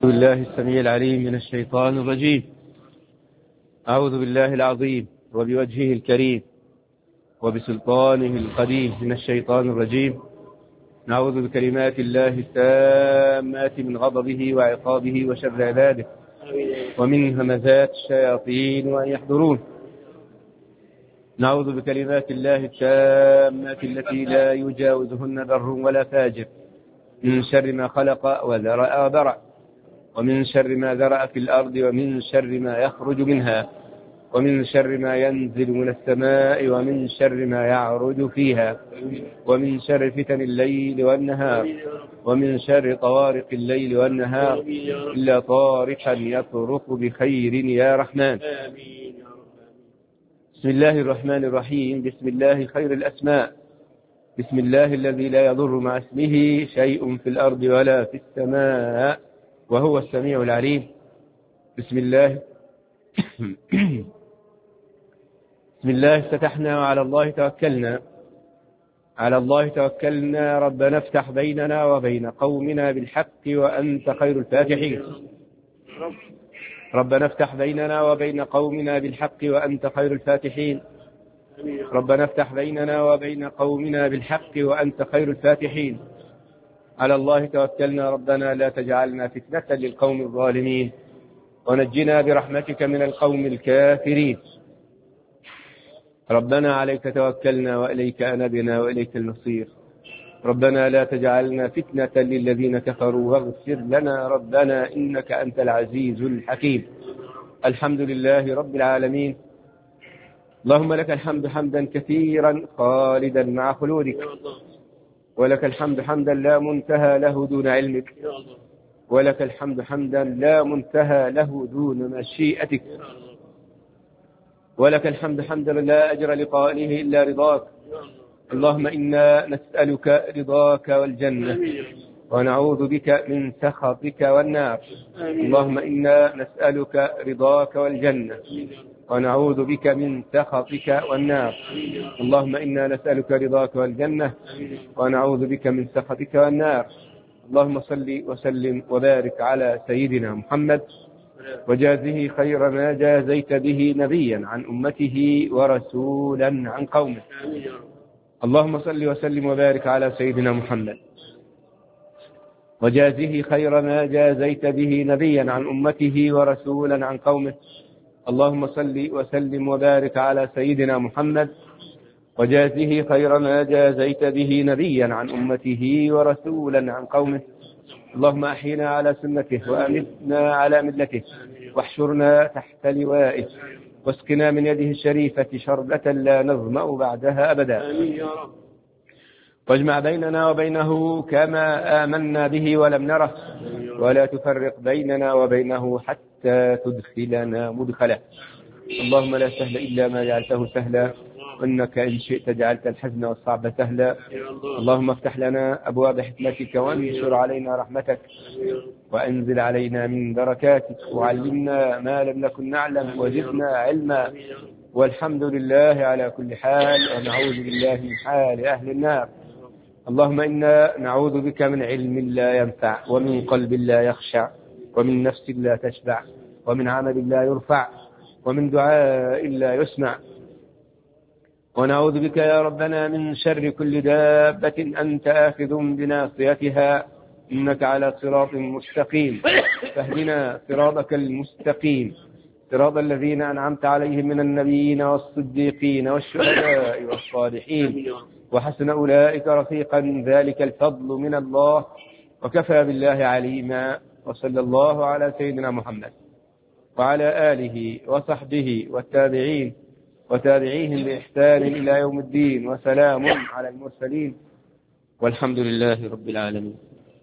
بالله السميع العليم من الشيطان الرجيم. أعوذ بالله العظيم وبوجهه الكريم وبسلطانه القديم من الشيطان الرجيم. نعوذ بكلمات الله التامات من غضبه وعقابه وشر عباده ومن همزات الشياطين وأن يحضرون. نعوذ بكلمات الله التامات التي لا يجاوزهن بر ولا فاجر من شر ما خلق وذرأ وبرع، ومن شر ما ذرأ في الأرض، ومن شر ما يخرج منها، ومن شر ما ينزل من السماء، ومن شر ما يعرج فيها، ومن شر فتن الليل والنهار، ومن شر طوارق الليل والنهار إلا طارقا يطرق بخير يا رحمن. بسم الله الرحمن الرحيم. بسم الله خير الأسماء. بسم الله الذي لا يضر مع اسمه شيء في الأرض ولا في السماء وهو السميع العليم. بسم الله بسم الله افتتحنا وعلى الله توكلنا. على الله توكلنا. ربنا افتح بيننا وبين قومنا بالحق وأنت خير الفاتحين. ربنا افتح بيننا وبين قومنا بالحق وأنت خير الفاتحين. ربنا افتح بيننا وبين قومنا بالحق وأنت خير الفاتحين. على الله توكلنا. ربنا لا تجعلنا فتنة للقوم الظالمين ونجنا برحمتك من القوم الكافرين. ربنا عليك توكلنا وإليك أنبنا وإليك المصير. ربنا لا تجعلنا فتنة للذين كفروا واغفر لنا ربنا إنك أنت العزيز الحكيم. الحمد لله رب العالمين. اللهم لك الحمد حمدا كثيرا خالدا مع خلودك، ولك الحمد حمدا لا منتهى له دون علمك، ولك الحمد حمدا لا منتهى له دون مشيئتك، ولك الحمد حمدا لا أجر لقائله إلا رضاك. اللهم إنا نسألك رضاك والجنة ونعوذ بك من سخطك والنار. اللهم إنا نسألك رضاك والجنة ونعوذ بك من سخطك والنار. اللهم إنا نسألك رضاك والجنة ونعوذ بك من سخطك والنار. اللهم صل وسلم وبارك على سيدنا محمد وجازه خير ما جازيت به نبيا عن أمته ورسولا عن قومه. اللهم صل وسلم وبارك على سيدنا محمد وجازه خير ما جازيت به نبيا عن أمته ورسولا عن قومه. اللهم صل وسلم وبارك على سيدنا محمد وجازه خير ما جازيت به نبيا عن أمته ورسولا عن قومه. اللهم أحينا على سنته وأمتنا على ملته واحشرنا تحت لوائه واسقنا من يده الشريفة شربة لا نظمأ بعدها أبدا. واجمع بيننا وبينه كما آمنا به ولم نره، ولا تفرق بيننا وبينه حتى تدخلنا مدخله. اللهم لا سهل إلا ما جعلته سهلا، وإنك إن شئت جعلت الحزن والصعب سهلا. اللهم افتح لنا أبواب حكمتك وانشر علينا رحمتك وأنزل علينا من بركاتك وعلمنا ما لم نكن نعلم وزدنا علما. والحمد لله على كل حال، ونعوذ بالله من حال أهل النار. اللهم إنا نعوذ بك من علم لا ينفع، ومن قلب لا يخشع، ومن نفس لا تشبع، ومن عمل لا يرفع، ومن دعاء لا يسمع. ونعوذ بك يا ربنا من شر كل دابة أنت آخذ بناصيتها، إنك على صراط مستقيم. فاهدنا صراطك المستقيم، صراط الذين أنعمت عليهم من النبيين والصديقين والشهداء والصالحين وحسن أولئك رفيقا. ذلك الفضل من الله وكفى بالله عليما. وصلى الله على سيدنا محمد وعلى آله وصحبه والتابعين وتابعيهم بإحسان إلى يوم الدين، وسلام على المرسلين والحمد لله رب العالمين.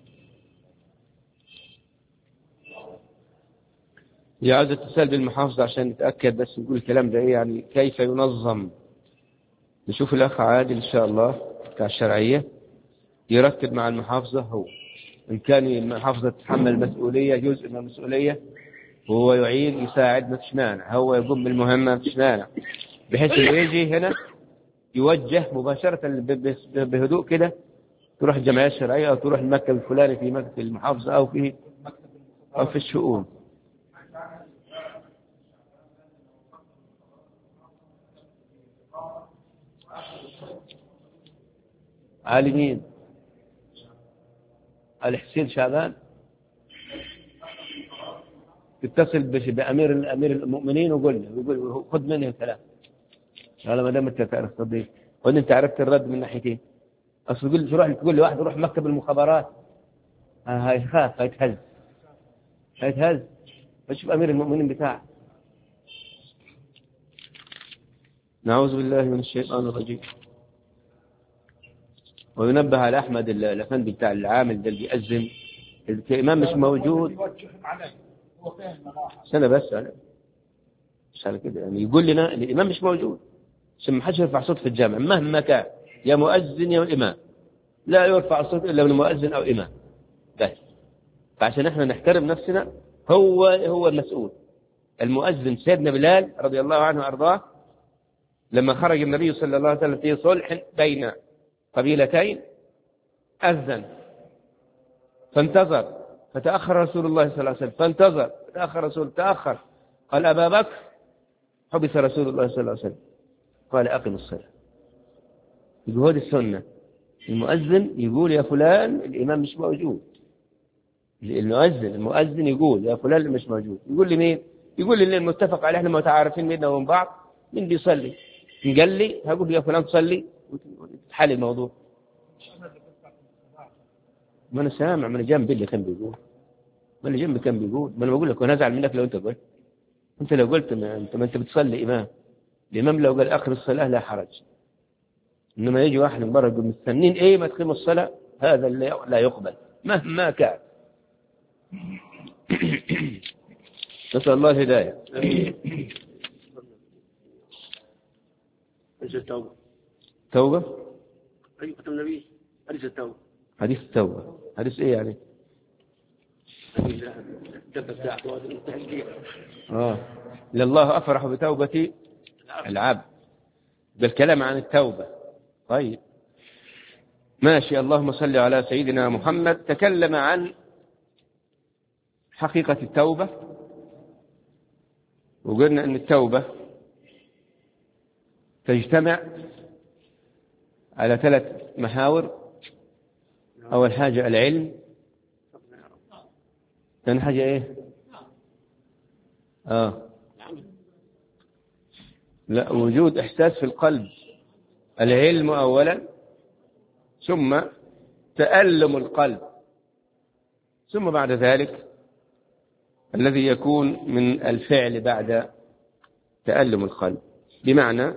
دي عاوزة اتصال بالمحافظة عشان نتأكد بس نقول الكلام ده ايه، يعني كيف ينظم. نشوف الأخ عادل إن شاء الله بتاع الشرعية يرتب مع المحافظة، هو إن كان المحافظة تتحمل مسؤولية جزء من المسؤولية وهو يعين يساعد ما فيش مانع، هو يقوم بالمهمة ما فيش مانع، بحيث انه يجي هنا يوجه مباشرة بهدوء كده، تروح الجمعية الشرعية أو تروح المكتب الفلاني في مكتب المحافظة أو في أو في الشؤون. عالمين الحسين شعبان يتصل بأمير المؤمنين ويقول له خذ منه كلام. قال ما دام انت تعرف صديق وان انت عرفت الرد من ناحيتين. اصل تقول لي واحد روح مكتب المخابرات هيخاف هيتهز فشوف امير المؤمنين بتاعه. نعوذ بالله من الشيطان الرجيم. وينبه على احمد الافندي بتاع العامل ده اللي بيأذن الامام مش موجود. سنة بس على كده يعني يقول لنا الامام مش موجود عشان ما حدش يرفع صوت في الجامع مهما كان يا مؤذن يا الامام لا يرفع الصوت الا من مؤذن او امام بس. فعشان احنا نحترم نفسنا هو المسؤول. المؤذن سيدنا بلال رضي الله عنه وارضاه لما خرج النبي صلى الله عليه وسلم في صلح بين قبيلتين أذن فانتظر فتأخر رسول الله صلى الله عليه وسلم فانتظر فتأخر رسول تأخر قال أبا بكر حبس رسول الله صلى الله عليه وسلم قال أقم الصلاة. يقول هذه السنة المؤذن يقول يا فلان الإمام مش موجود. المؤذن يقول يا فلان مش موجود. يقول لي مين؟ يقول لي اللي المتفق عليه احنا متعارفين بيننا وبين بعض مين بيصلي. قال لي هقول يا فلان تصلي وتحل الموضوع. ما أنا سامع ما أنا جنبي اللي كان بيقول ما أنا جنبي كان بيقول ما أنا بقول لك وأنا أزعل منك لو أنت قلت. أنت لو قلت ما أنت بتصلي إمام. الإمام لو قال آخر الصلاة لا حرج. إنما يجي واحد من برا يقول مستنين إيه ما تقيم الصلاة هذا اللي لا يقبل مهما كان. نسأل الله الهداية. حديث التوبة. توبة؟ أيوة النبي حديث التوبة. حديث التوبة حديث إيه يعني؟ لله أفرح بتوبة العبد بالكلام عن التوبة. طيب ماشي. اللهم صل على سيدنا محمد. تكلم عن حقيقة التوبة وقلنا أن التوبة تجتمع على 3 محاور. أول حاجة العلم. ثاني حاجة إيه؟ لا وجود إحساس في القلب. العلم أولا ثم تألم القلب ثم بعد ذلك الذي يكون من الفعل بعد تألم القلب. بمعنى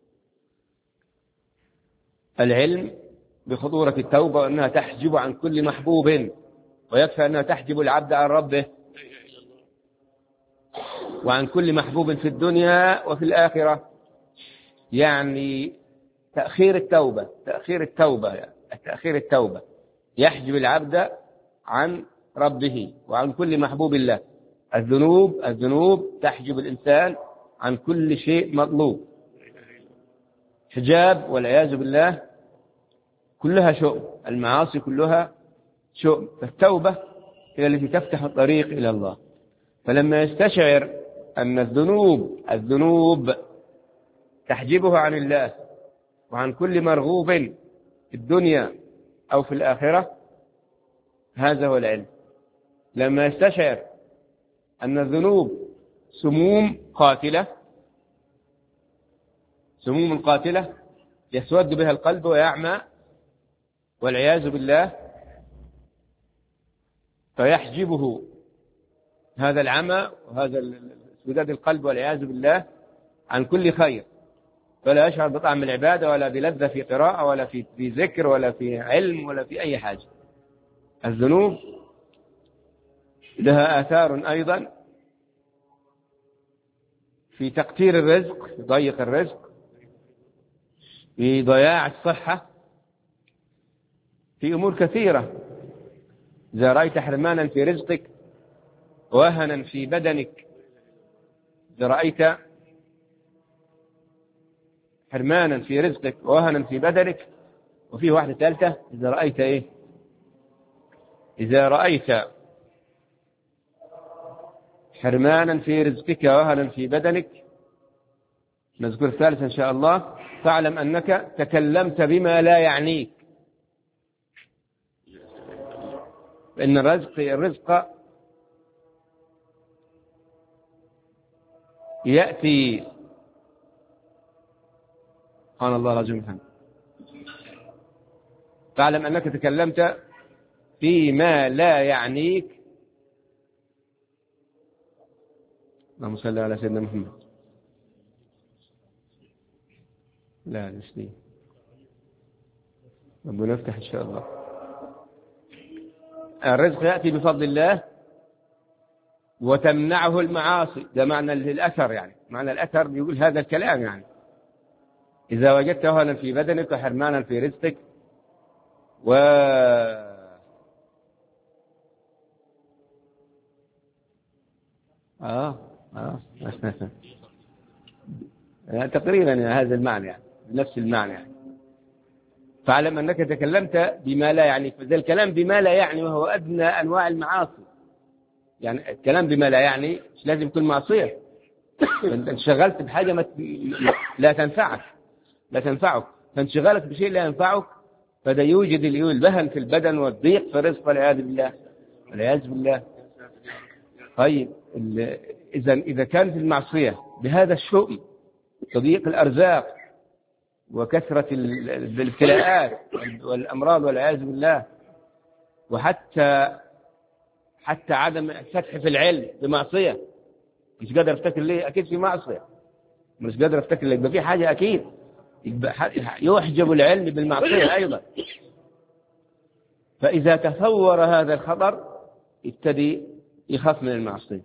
العلم بخطورة التوبة وأنها تحجب عن كل محبوب ويكفى أنها تحجب العبد عن ربه وعن كل محبوب في الدنيا وفي الآخرة. يعني تأخير التوبة يحجب العبد عن ربه وعن كل محبوب الله. الذنوب تحجب الإنسان عن كل شيء مطلوب. حجاب والعياذ بالله كلها شؤم. المعاصي كلها شؤم. فالتوبة هي التي تفتح الطريق إلى الله. فلما يستشعر أن الذنوب تحجبه عن الله وعن كل مرغوب في الدنيا أو في الآخرة هذا هو العلم. لما يستشعر أن الذنوب سموم قاتلة يسود بها القلب ويعمى والعياذ بالله فيحجبه هذا العمى وهذا اسوداد القلب والعياذ بالله عن كل خير فلا يشعر بطعم العبادة ولا بلذة في قراءة ولا في ذكر ولا في علم ولا في أي حاجة. الذنوب لها آثار أيضا في تقتير الرزق في ضيق الرزق في ضياع الصحة في أمور كثيرة. إذا رأيت حرمانا في رزقك وهنا في بدنك إذا رأيت حرمانا في رزقك وهنا في بدنك وفيه واحدة ثالثة إذا رأيت إيه؟ إذا رأيت حرمانا في رزقك وهنا في بدنك. نذكر الثالث إن شاء الله. فاعلم أنك تكلمت بما لا يعنيك. فإن الرزق يأتي. سبحان الله العظيم. فاعلم أنك تكلمت فيما لا يعنيك. اللهم صل على سيدنا محمد. لا نسلي ربنا يفتح إن شاء الله. الرزق يأتي بفضل الله وتمنعه المعاصي. ده معنى الأثر، يعني معنى الأثر بيقول هذا الكلام. يعني إذا وجدت وهنا في بدنك وحرمانا في رزقك تقريبا هذا المعنى، يعني نفس المعنى. يعني فاعلم أنك تكلمت بما لا يعني. فذا الكلام بما لا يعني وهو أدنى أنواع المعاصي. يعني الكلام بما لا يعني مش لازم يكون معصية. أنت انشغلت بحاجة لا تنفعك. فانشغالك بشيء لا ينفعك فده يوجد البهن في البدن والضيق في الرزق والعياذ بالله. طيب إذا كانت المعصية بهذا الشؤم، تضييق الأرزاق وكثرة الابتلاءات والأمراض والعياذ بالله، وحتى عدم فتح في العلم بمعصية، مش قادر افتكر ليه، أكيد في معصية، مش قادر افتكر ليه، يبقى في حاجة أكيد، يحجب العلم بالمعصية أيضا. فإذا تصور هذا الخطر يبتدي يخاف من المعصية.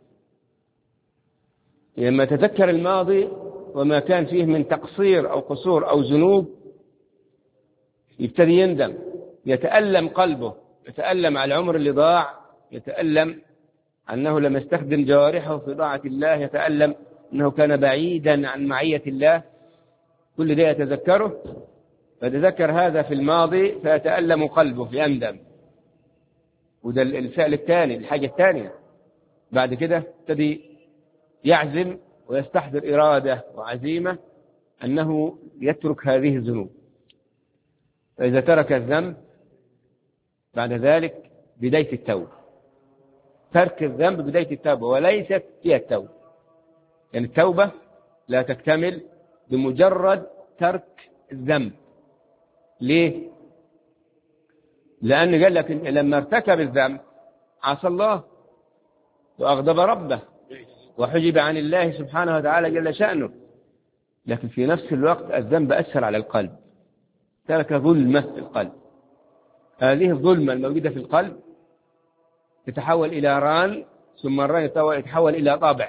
لما تذكر الماضي وما كان فيه من تقصير أو قصور أو ذنوب يبتدي يندم، يتألم قلبه، يتألم على العمر اللي ضاع، يتألم أنه لم يستخدم جوارحه في طاعة الله، يتألم أنه كان بعيدا عن معية الله. كل ده يتذكره، فتذكر هذا في الماضي فيتألم قلبه، يندم. وده الفعل الثاني، الحاجة الثانية. بعد كده ابتدي يعزم ويستحضر إرادة وعزيمة أنه يترك هذه الذنوب. فإذا ترك الذنب بعد ذلك بداية التوبة. ترك الذنب بداية التوبة وليست هي التوبة. يعني التوبة لا تكتمل بمجرد ترك الذنب. ليه؟ لأن قال لك لما ارتكب الذنب عصى الله وأغضب ربه وحجب عن الله سبحانه وتعالى جل شأنه. لكن في نفس الوقت الذنب أثر على القلب، ترك ظلمة في القلب. هذه الظلمة الموجودة في القلب تتحول إلى ران، ثم الران يتحول إلى طابع.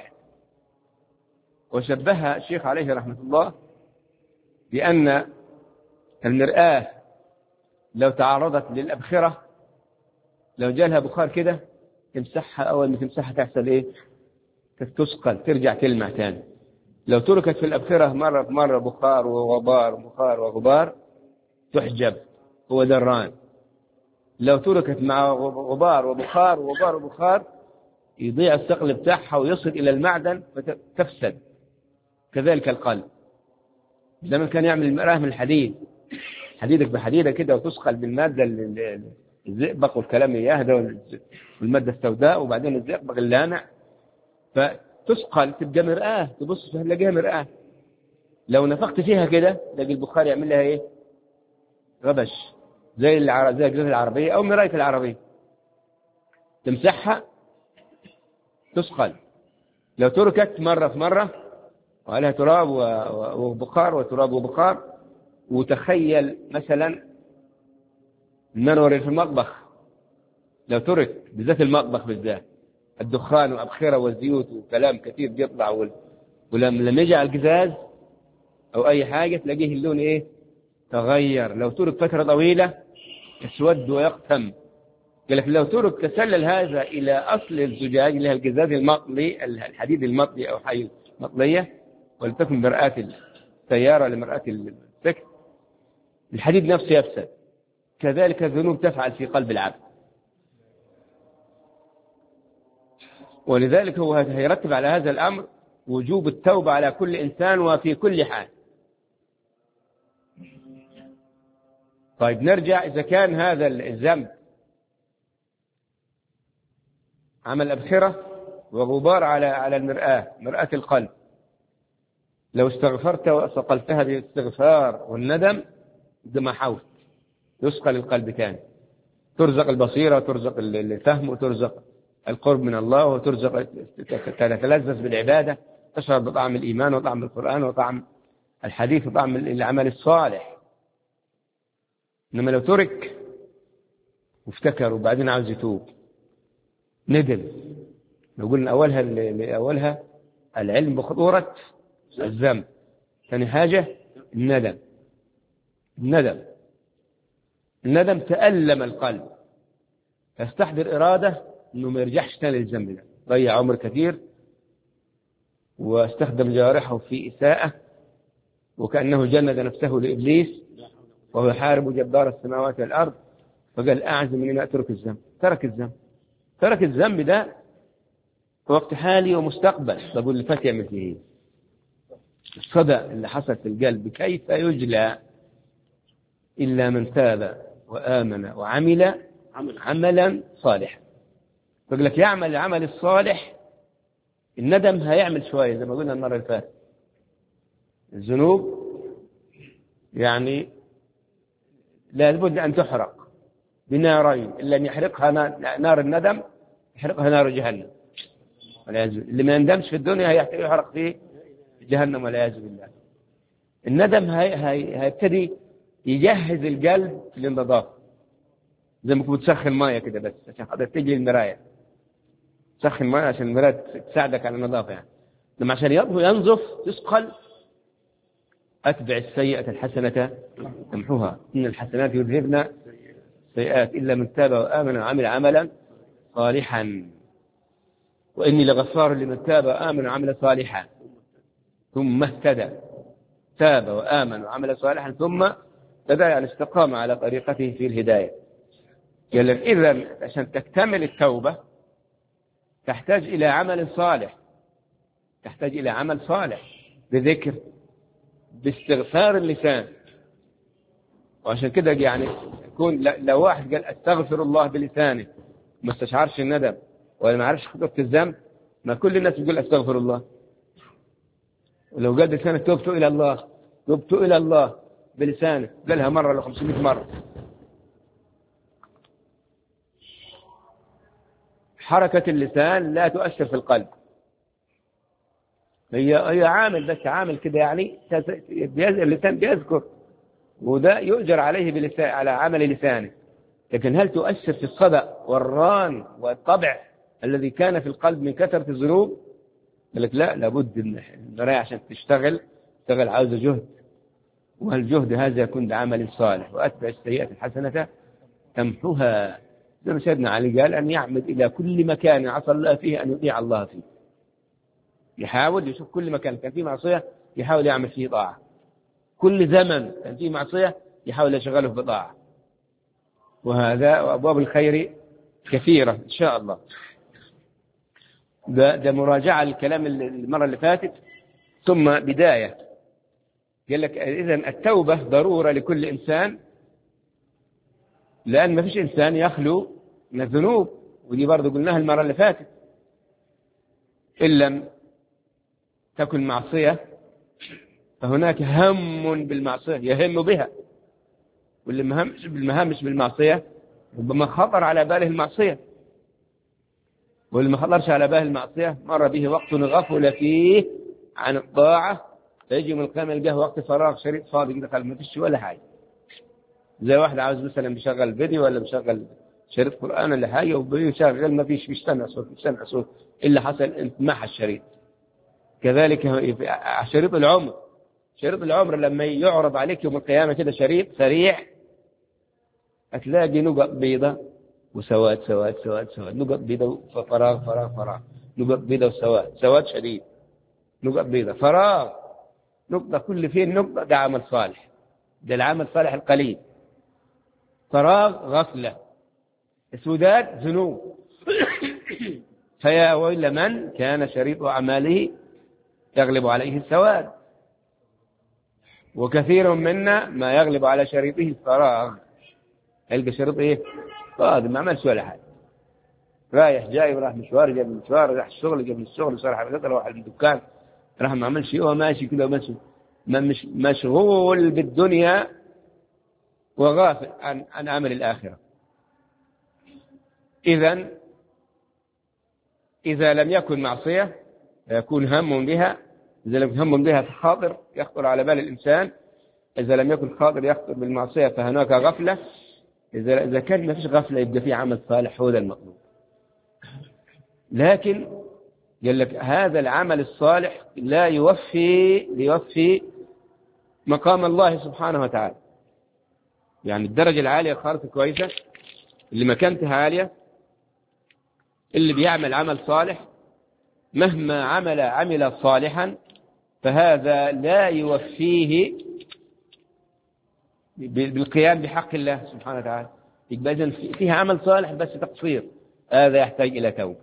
وشبهها الشيخ عليه رحمة الله بأن المرآة لو تعرضت للأبخرة، لو جالها بخار كده تمسحها، أول ما تمسحها تحصل إيه؟ تثقل، ترجع تلمع تاني. لو تركت في الأبخرة مرة بخار وغبار تحجب، هو دران. لو تركت مع غبار وبخار يضيع الثقل بتاعها ويصل إلى المعدن فتفسد. كذلك القلب لما كان يعمل المرآة من الحديد، حديدك بحديدة كده وتثقل بالمادة الزئبق والكلام يهدى والمادة السوداء وبعدين الزئبق اللامع، فتثقل تبقى مرآة، تبص تلاقيها مرآة. لو نفخت فيها كده تلاقي البخار يعمل لها ايه؟ غبش، زي الجزء العربية أو مراية العربية، تمسحها تثقل. لو تركت مرة في مرة وعليها تراب وبخار وتراب وبخار، وتخيل مثلا المنور في المطبخ، لو ترك بالذات المطبخ بالذات الدخان وأبخرة والزيوت وكلام كثير بيطلع، ولما يجي على القزاز أو أي حاجة تلاقيه اللون إيه؟ تغير. لو ترك فترة طويلة يسود ويقتم. قال لك لو ترك تسلل هذا إلى أصل الزجاج اللي هي القزاز المطلي، الحديد المطلي أو حي مطلية، ولتكن مرآة السيارة لمرآة السكت، الحديد نفسه يفسد. كذلك الذنوب تفعل في قلب العبد. ولذلك هو هيرتب على هذا الأمر وجوب التوبة على كل إنسان وفي كل حال. طيب نرجع، إذا كان هذا الذنب عمل أبخرة وغبار على مرآة القلب، لو استغفرت وصقلتها بالاستغفار والندم ما حاول يثقل القلب تاني، ترزق البصيرة وترزق الفهم وترزق القرب من الله وترزق تتلذذ بالعبادة، تشعر بطعم الإيمان وطعم القرآن وطعم الحديث وطعم العمل الصالح. إنما لو ترك وافتكر وبعدين عاوز يتوب ندم، لو قلنا أولها العلم بخطورة الذنب، ثاني حاجة الندم تألم القلب، يستحضر إرادة إنه ما يرجعش تاني للذنب ده، ضيع عمر كثير واستخدم جوارحه في إساءة وكأنه جند نفسه لإبليس وهو يحارب جبار السماوات والأرض، فقال أعزم من أن أترك الذنب. ترك الذنب ده وقت حالي ومستقبل. بقول الفتى يعمل فيه إيه؟ الصدى اللي حصل في القلب كيف يجلى إلا من تاب وآمن وعمل عملا صالحا. بقول لك يعمل العمل الصالح، الندم هيعمل شوية زي ما قلنا المرة اللي فاتت. الذنوب يعني لابد أن تحرق بنارين، إلا أن يحرقها نار الندم، يحرقها نار جهنم والعياذ بالله. اللي ما يندمش في الدنيا يحرق في جهنم والعياذ بالله. الندم هيبتدي يجهز القلب للنظافة، زي ما كنت تسخن ماء كده بس عشان خاطر تجي المراية، تسخن ماء عشان المراية تساعدك على النظافة يعني. لما عشان ينظف تثقل أتبع السيئة الحسنة تمحوها إن الحسنات يذهبن السيئات إلا من تاب وآمن وعمل عملا صالحا وإني لغفار لمن تاب وآمن وعمل صالحا ثم اهتدى. تاب وآمن وعمل صالحا ثم اهتدى يعني استقام على طريقته في الهداية. قال لك إذن عشان تكتمل التوبة تحتاج إلى عمل صالح، تحتاج إلى عمل صالح بذكر باستغفار اللسان. وعشان كده يعني يكون لو واحد قال استغفر الله بلسانه ما استشعرش الندم ولا ما عرفش خطورة الذنب، ما كل الناس يقول استغفر الله. ولو قال بلسانه توبت إلى الله بلسانه قالها مرة ولا 500 مرة. حركة اللسان لا تؤثر في القلب، هي عامل بس عامل كده يعني اللسان بيذكر وده يؤجر عليه بلسان على عمل لسانه، لكن هل تؤثر في الصدى والران والطبع الذي كان في القلب من كثرة الذنوب؟ قال لك لا، لابد المراية عشان تشتغل عاوزة جهد، والجهد هذا يكون بعمل صالح. وأتبع السيئة الحسنة تمحوها، زي ما سيدنا علي قال أن يعمد إلى كل مكان عصى الله فيه أن يطيع الله فيه، يحاول يشوف كل مكان كان فيه معصية يحاول يعمل فيه طاعة، كل زمن كان فيه معصية يحاول يشغله بطاعة. وهذا وأبواب الخير كثيرة إن شاء الله. ده مراجعة الكلام المرة اللي فاتت ثم بداية. قال لك إذن التوبة ضرورة لكل إنسان، لأن ما فيش إنسان يخلو من الذنوب، ودي برضو قلناها المرة اللي فاتت. إن لم تكن معصية فهناك هم بالمعصية يهم بها، واللي مش بالمعصية ربما خطر على باله المعصية، واللي ما خطرش على باله المعصية مر به وقت غفل فيه عن الطاعة، فيجي من القيامة يلقاه وقت فراغ شريط فاضي كده ما فيش ولا حاجة. زي واحد عاوز مثلا بيشغل فيديو ولا بيشغل شريط قرآن ولا حاجة وبيشغل ما فيش بيستمع صوت إلا حصل انتماح الشريط. كذلك شريط العمر لما يعرض عليك يوم القيامة كده شريط سريع هتلاقي نقط بيضة وسواد نقط بيضة وفراغ نقط بيضة سواد شديد، نقط بيضة فراغ، نقطة كل فين نقطة ده عمل صالح، ده العمل الصالح القليل. فراغ غفلة، سودات ذنوب فيا ويل من كان شريط أعماله يغلب عليه السواد، وكثير منا ما يغلب على شريطه الفراغ. يلقى شريط إيه؟ فاضي ما عملش ولا حاجة، رايح جاي، راح مشوار جاب مشوار، راح الشغل جاب الشغل، صار حاجة، راح الدكان، راح ما عملش شيء، هو ماشي كده ماشي مشغول بالدنيا وغافل عن عمل الآخرة. إذا لم يكن معصية يكون هم بها، إذا لم يكن هم بها خاطر يخطر على بال الإنسان، إذا لم يكن خاطر يخطر بالمعصية فهناك غفلة، إذا كان ما فيش غفلة يبقى في عمل صالح، هو ده المطلوب. لكن قال لك هذا العمل الصالح لا يوفي مقام الله سبحانه وتعالى. يعني الدرجة العالية خالص كويسة، اللي مكانتها عالية، اللي بيعمل عمل صالح مهما عمل صالحا فهذا لا يوفيه بالقيام بحق الله سبحانه وتعالى. يبقى إذن فيها عمل صالح بس تقصير، هذا يحتاج إلى توبة.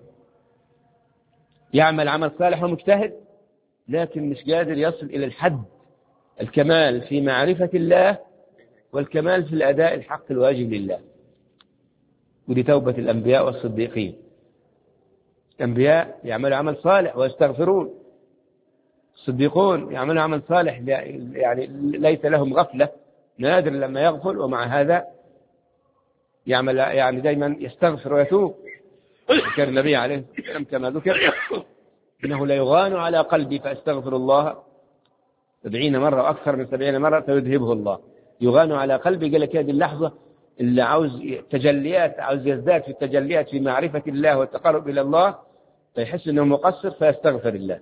يعمل عمل صالح ومجتهد لكن مش قادر يصل إلى الحد الكمال في معرفة الله والكمال في الأداء الحق الواجب لله. ودي توبة الأنبياء والصديقين. الأنبياء يعملوا عمل صالح ويستغفرون، الصديقون يعملوا عمل صالح يعني ليس لهم غفلة، نادر لما يغفل، ومع هذا يعمل يعني دائما يستغفر ويتوب. ذكر النبي عليه الصلاة والسلام كما ذكر إنه لا يغان على قلبي فأستغفر الله 70 مرة وأكثر من 70 مرة فيذهبه الله. يغان على قلبي، قال لك هذه اللحظة اللي عاوز تجليات، عاوز يزداد في التجليات في معرفة الله والتقرب إلى الله، فيحس أنه مقصر فيستغفر الله.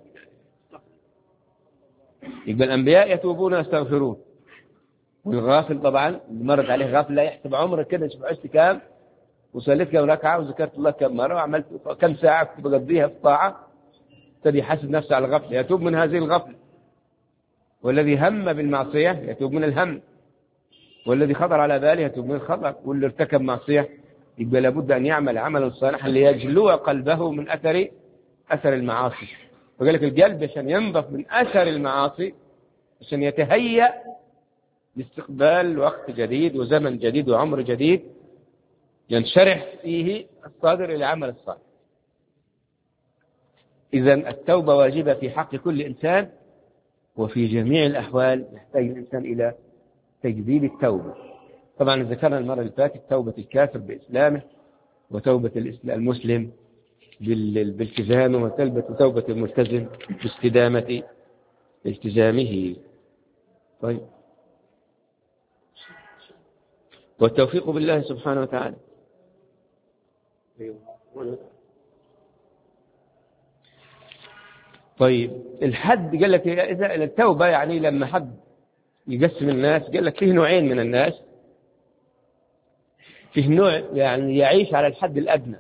يبقى الأنبياء يتوبون ويستغفرون. والغافل طبعا مرت عليه غفلة يحسب عمرك كده، شوف عشت كام وصليت كم ركعة وذكرت الله كم مرة وعملت كم ساعة كنت بقضيها في الطاعة، ابتدي يحاسب نفسه على الغفلة، يتوب من هذه الغفلة. والذي هم بالمعصية يتوب من الهم، والذي خطر على باله يتوب من الخطر، واللي ارتكب معصية يبقى لابد أن يعمل عملا صالحا ليجلو قلبه من أثر المعاصي. وقال لك القلب عشان ينضف من أثر المعاصي، عشان يتهيأ لاستقبال وقت جديد وزمن جديد وعمر جديد ينشرح فيه الصادر إلى عمل الصالح. إذن التوبة واجبة في حق كل إنسان، وفي جميع الأحوال يحتاج الإنسان إلى تجديد التوبة. طبعا ذكرنا المرة اللي فاتت توبة الكافر بإسلامه، وتوبة المسلم بالتزامه، وتوبة الملتزم باستدامة التزامه. طيب، والتوفيق بالله سبحانه وتعالى. طيب، الحد قال لك إذا التوبة يعني لما حد يقسم الناس، قال لك فيه نوعين من الناس. فيه نوع يعني يعيش على الحد الأدنى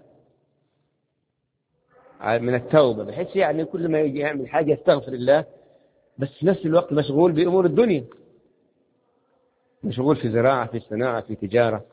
من التوبة، بحيث يعني كل ما يجي يعمل حاجة يستغفر الله، بس في نفس الوقت مشغول بأمور الدنيا، مشغول في زراعة، في صناعة، في تجارة.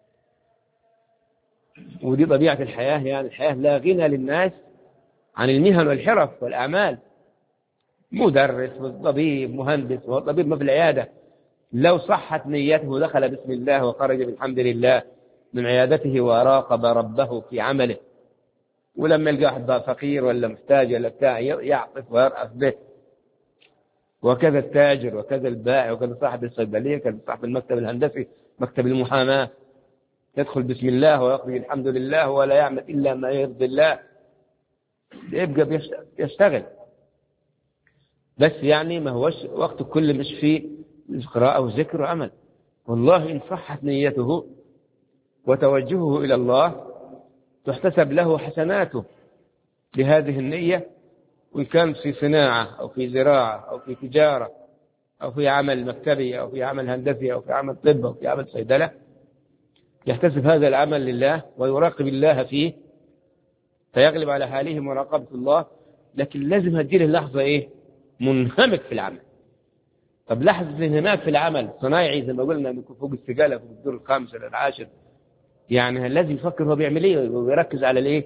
ودي طبيعة الحياة، يعني الحياة لا غنى للناس عن المهن والحرف والأعمال. مدرس وطبيب مهندس، وطبيب ما في العيادة لو صحت نيته دخل بسم الله وخرج بالحمد لله من عيادته وراقب ربه في عمله. ولما يلقى واحد فقير ولا محتاج ولا بتاع يعطف ويرأف به. وكذا التاجر، وكذا البائع، وكذا صاحب الصيدلية، وكذا صاحب المكتب الهندسي، مكتب المحاماة، يدخل بسم الله ويخرج الحمد لله ولا يعمل إلا ما يرضي الله، يبقى يشتغل. بس يعني ما هوش وقت كل مش فيه قراءة وذكر وعمل. والله إن صحت نيته وتوجهه إلى الله تحتسب له حسناته بهذه النية، وإن كان في صناعة أو في زراعة أو في تجارة أو في عمل مكتبي أو في عمل هندسي أو في عمل طب أو في عمل صيدلة، يحتسب هذا العمل لله ويراقب الله فيه، فيغلب على حاله مراقبة الله. لكن لازم هتجيله لحظة إيه؟ منهمك في العمل. طب لحظة الانهماك في العمل صنايعي زي ما قلنا فوق السجالة في الدور الخامس ولا العاشر، يعني لازم يفكر هو بيعمل ايه ويركز على الايه؟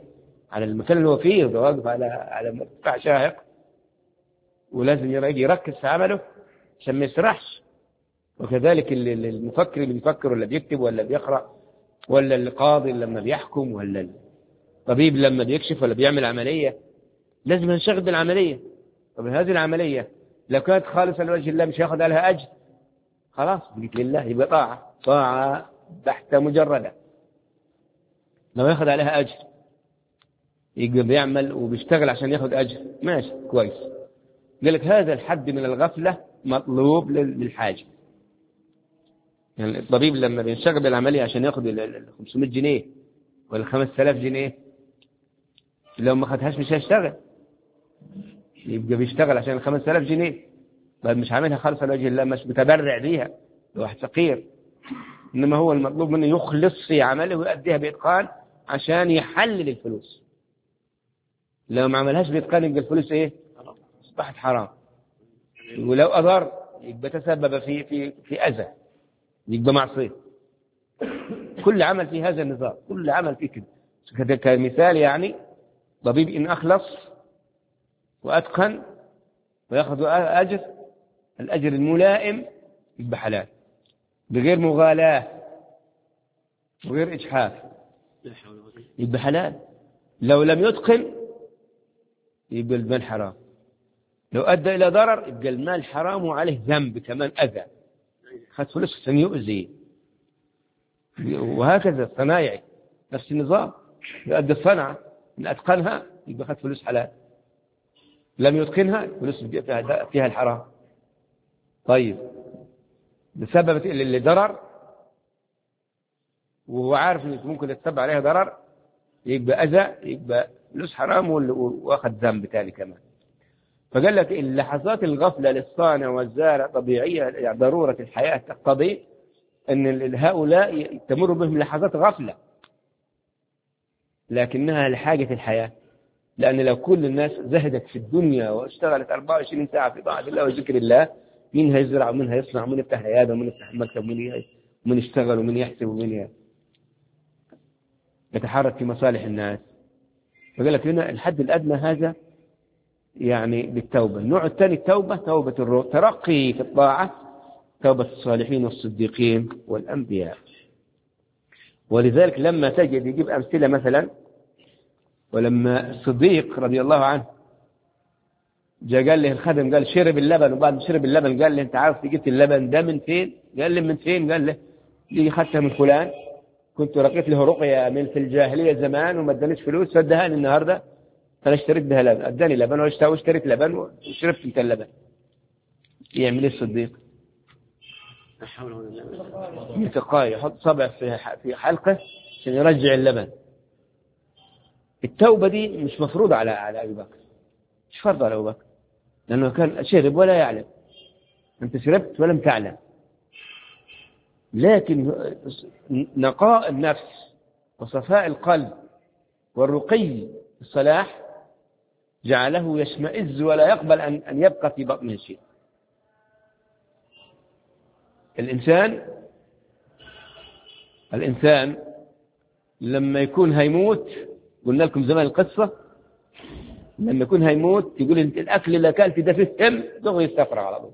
على المكان اللي هو فيه، وده واقف على مرتفع شاهق، ولازم يركز في عمله عشان ما يسرحش. وكذلك المفكر اللي بيفكر ولا بيكتب ولا بيقرأ، ولا القاضي لما بيحكم، ولا الطبيب لما بيكشف ولا بيعمل عملية، لازم ينشغل بالعملية. طب هذه العملية لو كانت خالصة لوجه الله مش هياخد عليها أجر، خلاص بقيت لله، يبقى طاعة بحتة مجردة. لو ياخد عليها أجر يبقى بيعمل وبيشتغل عشان ياخد أجر، ماشي كويس. قال لك هذا الحد من الغفلة مطلوب للحاجة. يعني الطبيب لما بينشغل بالعملية عشان ياخد 500 جنيه ولا 5000 جنيه، لو ما خدهاش مش هيشتغل، يبقى بيشتغل عشان 5000 جنيه، بل مش عاملها خالصة لوجه الله، مش متبرع بيها، واحد فقير. إنما هو المطلوب منه يخلص في عمله ويؤديها بإتقان عشان يحلل الفلوس. لو ما عملهاش بإتقان يبقى الفلوس إيه؟ أصبحت حرام. ولو أضر يبقى تسبب في أذى، يبقى معصية. كل عمل في هذا النظام، كل عمل في كده. كمثال يعني طبيب إن أخلص وأتقن ويأخذ أجر، الأجر الملائم يبقى حلال، بغير مغالاة وغير إجحاف، يبقى حلال. لو لم يتقن يبقى المال حرام. لو أدى إلى ضرر يبقى المال حرام وعليه ذنب كمان، أذى، خد فلوس عشان يؤذي. وهكذا الصنايعي نفس النظام، يؤدي الصنعة من أتقنها يبقى خد فلوس حلال، لم يتقنها فلوس فيها الحرام. طيب بسبب الضرر وهو عارف إن ممكن يتسبب عليها ضرر يبقى أذى، يبقى فلوس حرام واخد ذنب تاني كمان. فقال لك اللحظات الغفلة للصانع والزارع طبيعية، يعني ضرورة الحياة تقتضي أن هؤلاء تمر بهم لحظات غفلة، لكنها لحاجة الحياة. لأن لو كل الناس زهدت في الدنيا واشتغلت 24 ساعة في طاعة الله وذكر الله، مين هيزرع ومين هيصنع ومين يفتح عيادة ومين يفتح مكتب ومين يشتغل ومين يحسب ومين يتحرك في مصالح الناس. فقال لك هنا الحد الأدنى هذا يعني بالتوبة. النوع الثاني التوبة، توبة ترقي في الطاعة، توبة الصالحين والصديقين والأنبياء. ولذلك لما تجد يجيب أمثلة مثلا، ولما الصديق رضي الله عنه جاء قال له الخادم، قال شرب اللبن، وبعد ما شرب اللبن قال له أنت عارف جبت اللبن ده من فين؟ قال له من فين؟ قال له دي خدتها من فلان، كنت رقيت له رقية من في الجاهلية زمان وما ادانيش فلوس فادهاني النهارده فانا اشتريت بها لبن، اداني لبن واشتريت لبن وشربت انت اللبن. يعمل ايه الصديق؟ يتقاي يحط صبع في حلقه عشان يرجع اللبن. التوبة دي مش مفروضة على أبي بكر، مش فرض على أبي بكر، لأنه كان شرب ولا يعلم، أنت شربت ولم تعلم. لكن نقاء النفس وصفاء القلب والرقي الصلاح جعله يشمئز ولا يقبل أن يبقى في بطنه شيء. الإنسان لما يكون هيموت، قلنا لكم زمان القصة، لما يكون هيموت يقول انت الأكل اللي أكلت ده فيه تم دغري يستفرغ على طول.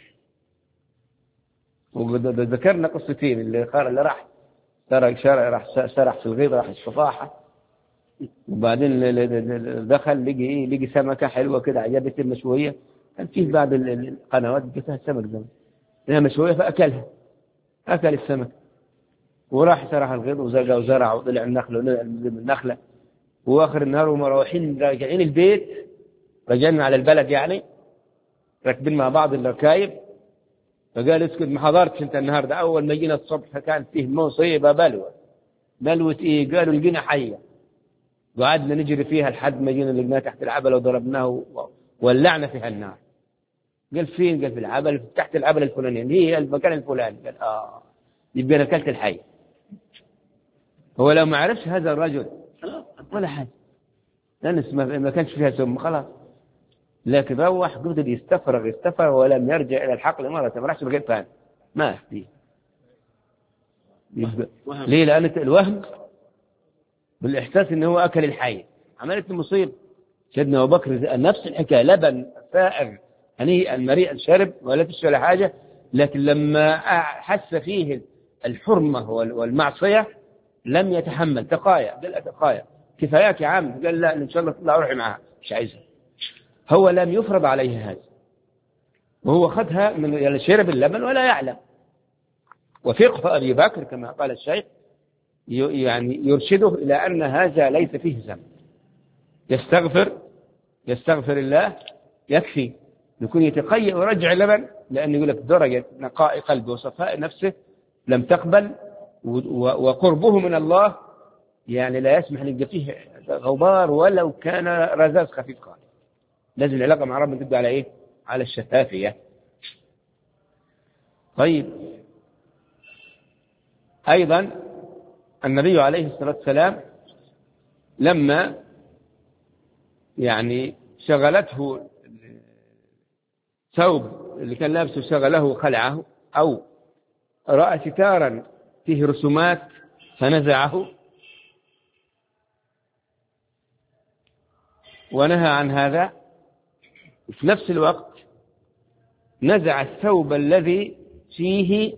وذكرنا قصتين، اللي راح سرح في الغيط، راح الصفاحة، وبعدين دخل لقي سمكة حلوة كده عجبته مشوية، كان فيه بعض القنوات فيها سمك زمان لها مشوية فأكلها، أكل السمك وراح سرح الغيط وزرع وطلع النخلة ونزل من النخلة. وآخر النهار وهم رايحين راجعين البيت، رجعنا على البلد يعني، راكبين مع بعض الركايب، فقال اسكت ما حضرتش انت النهارده. اول ما جينا الصبح كان فيه مصيبه بلوه ايه؟ قالوا لقينا حيه، وقعدنا نجري فيها لحد ما جينا لقيناها تحت العبله وضربناه وولعنا فيها النار. قال فين؟ قال في العبله، تحت العبله الفلانيه، هي المكان الفلاني. قال يبقى انا اكلت الحيه. هو لو ما عرفش هذا الرجل ولا حاجه، لأن ما كانش فيها سم خلاص، لكن روح قدر يستفرغ ولم يرجع إلى الحقل مرة، ما راحش بقيت ثاني ما أحدي. ليه؟ لأن الوهم بالإحساس إنه هو أكل الحي، عملت مصيبة. سيدنا أبو بكر نفس الحكاية، لبن سائغ هنيئا مريئا شرب ولا تشرب ولا حاجة، لكن لما حس فيه الحرمة والمعصية لم يتحمل، تقايا، قال تقايا كفاياك يا عم، قال لا إن شاء الله تطلع روحي معها مش عايزها. هو لم يفرض عليه هذا، وهو خدها من شرب اللبن ولا يعلم. وفقه أبي بكر كما قال الشيخ يعني يرشده إلى أن هذا ليس فيه ذنب، يستغفر الله يكفي، يكون يتقيأ ويرجع اللبن، لأنه يقول لك درجة نقاء قلبه وصفاء نفسه لم تقبل، وقربه من الله يعني لا يسمح أن يبقى فيه غبار ولو كان رذاذ خفيف خالص. لازم العلاقة مع ربنا تبقى على إيه؟ على الشفافية. طيب أيضا النبي عليه الصلاة والسلام لما يعني شغلته ثوب اللي كان لابسه شغله خلعه، أو رأى ستارا فيه رسومات فنزعه ونهى عن هذا، وفي نفس الوقت نزع الثوب الذي فيه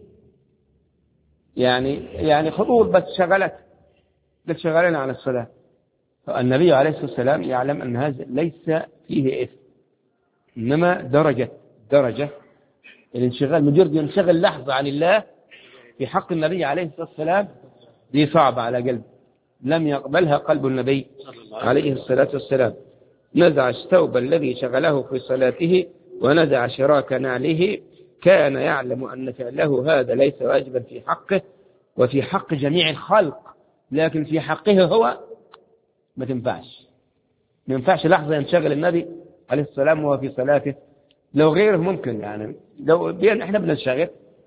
يعني خطور بس شغلنا عن الصلاة. النبي عليه الصلاة والسلام يعلم أن هذا ليس فيه إثم، إنما درجة الانشغال، مجرد ينشغل لحظة عن الله في حق النبي عليه الصلاة والسلام دي صعبة على قلب لم يقبلها قلب النبي عليه الصلاة والسلام. نزع الثوب الذي شغله في صلاته ونزع شراك نعله، كان يعلم أن فعله هذا ليس واجبا في حقه وفي حق جميع الخلق، لكن في حقه هو ما ينفعش لحظة ينشغل النبي عليه السلام وهو في صلاته. لو غيره ممكن يعني لو احنا بننشغل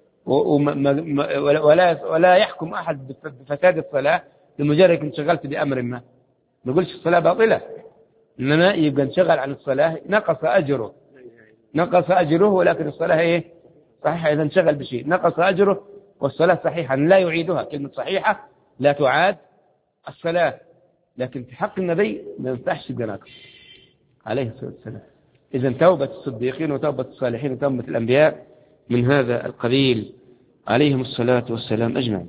ولا يحكم أحد بفساد الصلاة لمجرد انشغلت بأمر ما نقولش الصلاة باطلة، إنما يبقى انشغل عن الصلاة نقص أجره، ولكن الصلاة إيه؟ صحيحة. إذا انشغل بشيء نقص أجره، والصلاة صحيحة لا يعيدها، كلمة صحيحة لا تعاد الصلاة، لكن في حق النبي ما ينفعش بناقص عليه الصلاة والسلام. إذا توبة الصديقين وتوبة الصالحين وتوبة الأنبياء من هذا القبيل عليهم الصلاة والسلام أجمعين.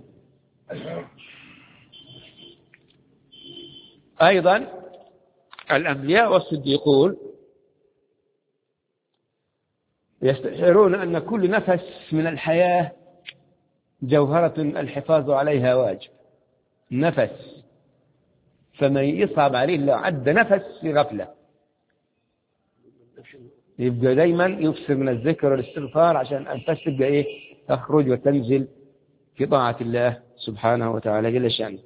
أيضا الأنبياء والصديقون يستشعرون أن كل نفس من الحياة جوهرة الحفاظ عليها واجب، نفس، فمن يصعب عليه لو عد نفس في غفلة يبقى دايما يكثر من الذكر والاستغفار عشان أنفس تبقى إيه؟ تخرج وتنزل في طاعة الله سبحانه وتعالى جل شأنه.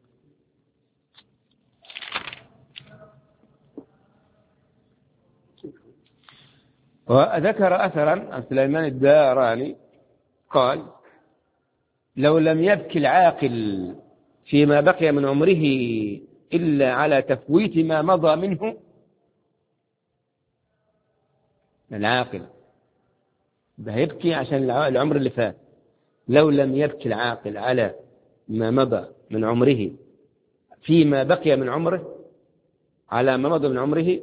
وذكر أثرا عن سليمان الداراني قال: لو لم يبكي العاقل فيما بقي من عمره إلا على تفويت ما مضى منه، العاقل ده يبكي عشان العمر اللي فات، لو لم يبكي العاقل على ما مضى من عمره فيما بقي من عمره، على ما مضى من عمره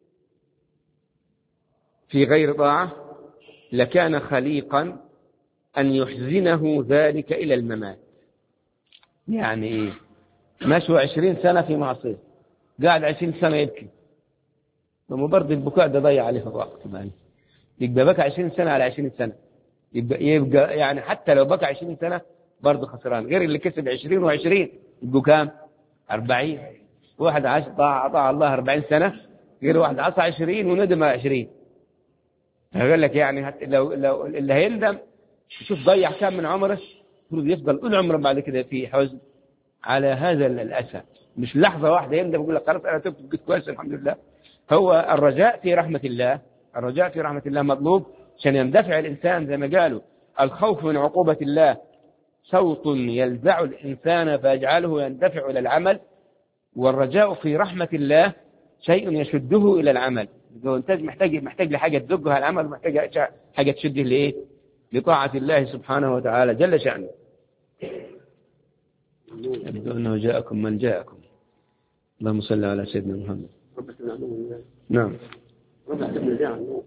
في غير طاعة، لكان خليقا أن يحزنه ذلك إلى الممات. يعني إيه؟ مشوا 20 سنة في معصية، قاعد 20 سنة يبكي، ومبرد البكاء ده ضيع عليه الوقت، يبقى بكى 20 سنة على 20 سنة، يبقى يعني حتى لو بكى 20 سنة برضه خسران، غير اللي كسب 20 و20 يبقوا كام؟ 40. واحد طاع الله 40 سنة، غير واحد عصى 20 وندم 20. قال لك يعني لو اللي هيندم شوف ضيع كام من عمره، المفروض يفضل طول عمره بعد كده في حزن على هذا الأسى، مش لحظة واحدة يندم يقول لك خلاص أنا تبت بقيت كويس الحمد لله. هو الرجاء في رحمة الله مطلوب عشان يندفع الإنسان، زي ما قالوا الخوف من عقوبة الله صوت يلزع الإنسان فيجعله يندفع إلى العمل، والرجاء في رحمة الله شيء يشده إلى العمل. أنت محتاج لحاجة تدقها على العمل، ومحتاج حاجة تشده لإيه؟ لطاعة الله سبحانه وتعالى جل شأنه. يبدو أنه جاءكم من جاءكم. اللهم صل على سيدنا محمد. رب استمع عنه. نعم. رب استمع عنه.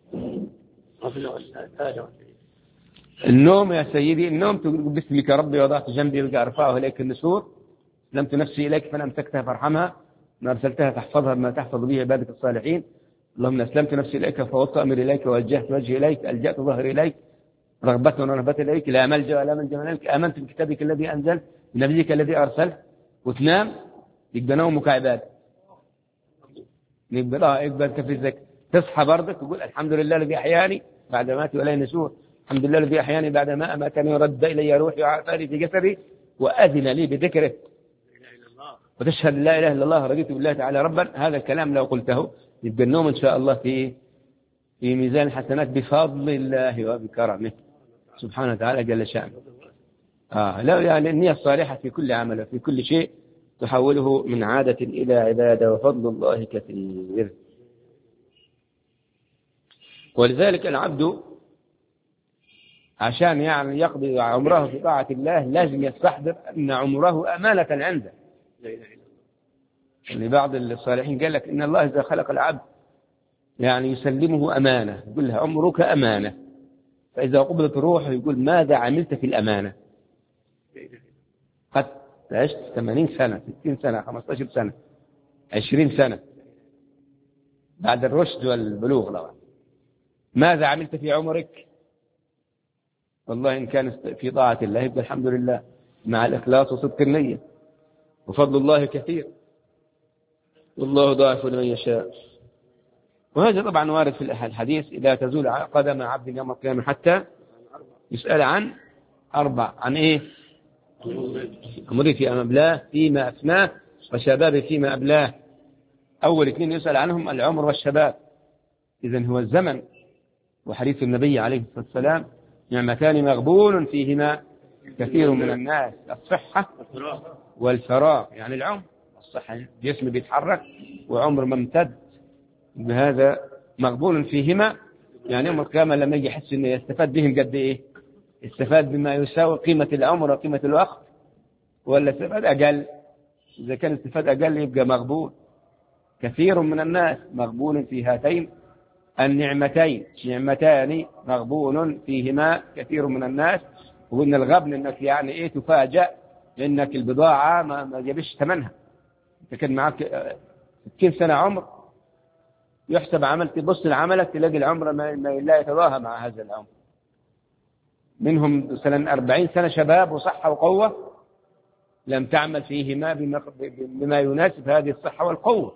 النوم يا سيدي، النوم تقول باسمك ربي وضعت جنبي بقى أرفعه إليك النسور، سلمت نفسي إليك فأنا أمسكتها فارحمها، ما أرسلتها تحفظها بما تحفظ به عبادك الصالحين. اللهم أسلمت نفسي إليك فوضت أمري إليك ووجهت وجهي إليك، ألجأت ظهري إليك، رغبة ورهبة إليك، لا ملجأ ولا منجا إليك، آمنت بكتابك الذي أنزل بنبيك الذي أرسل. وتنام يبقى نومك عبادة، يبقى تفريزك. تصحى برضك تقول الحمد لله الذي أحياني بعد ما مات وإليه النشور، الحمد لله الذي أحياني بعد ما أماتني ورد إلي روحي وعافاني في جسدي وأذن لي بذكره، وتشهد لا إله إلا الله رضيت بالله تعالى ربا. هذا الكلام لو قلته يبقى النوم إن شاء الله في ميزان الحسنات بفضل الله وبكرمه سبحانه وتعالى جل شأنه. لا يعني النية الصالحة في كل عمل وفي كل شيء تحوله من عادة إلى عبادة، وفضل الله كثير. ولذلك العبد عشان يعني يقضي عمره في طاعة الله لازم يستحضر أن عمره أمانة عنده. يعني بعض الصالحين قال لك إن الله إذا خلق العبد يعني يسلمه أمانة، يقول له عمرك أمانة، فإذا قبضت روحه يقول ماذا عملت في الأمانة؟ قد عشت 80 سنة 60 سنة 15 سنة 20 سنة بعد الرشد والبلوغ طبعا، ماذا عملت في عمرك؟ والله إن كان في طاعة الله يبقى الحمد لله مع الإخلاص وصدق النية، وفضل الله كثير والله ضاعف لمن يشاء. وهذا طبعا وارد في الحديث إذا تزول قدم عبد يوم القيامة حتى يسأل عن 4، عن إيه؟ عمره فيما أبلاه فيما أفناه وشبابه فيما أبلاه. أول 2 يسأل عنهم العمر والشباب، إذن هو الزمن. وحديث النبي عليه الصلاة والسلام نعمتان مغبون فيهما كثير من الناس، الصحة والفراغ. يعني العمر، الصحة جسم بيتحرك وعمر ممتد، بهذا مغبون فيهما. يعني يوم القيامة لما يجي يحس إنه يستفاد بهم قد إيه؟ استفاد بما يساوي قيمة العمر وقيمة الوقت، ولا استفاد أقل؟ إذا كان استفاد أقل يبقى مغبون. كثير من الناس مغبون في هاتين النعمتين، نعمتان مغبون فيهما كثير من الناس. وقلنا الغبن انك يعني ايه تفاجأ لانك البضاعة ما جابش ثمنها. انت كان معك 60 سنة عمر يحسب عمل، تبص لعملك تلاقي العمر ما لا يتضاهى مع هذا العمر. منهم مثلا 40 سنة شباب وصحة وقوة لم تعمل فيهما بما يناسب هذه الصحة والقوة.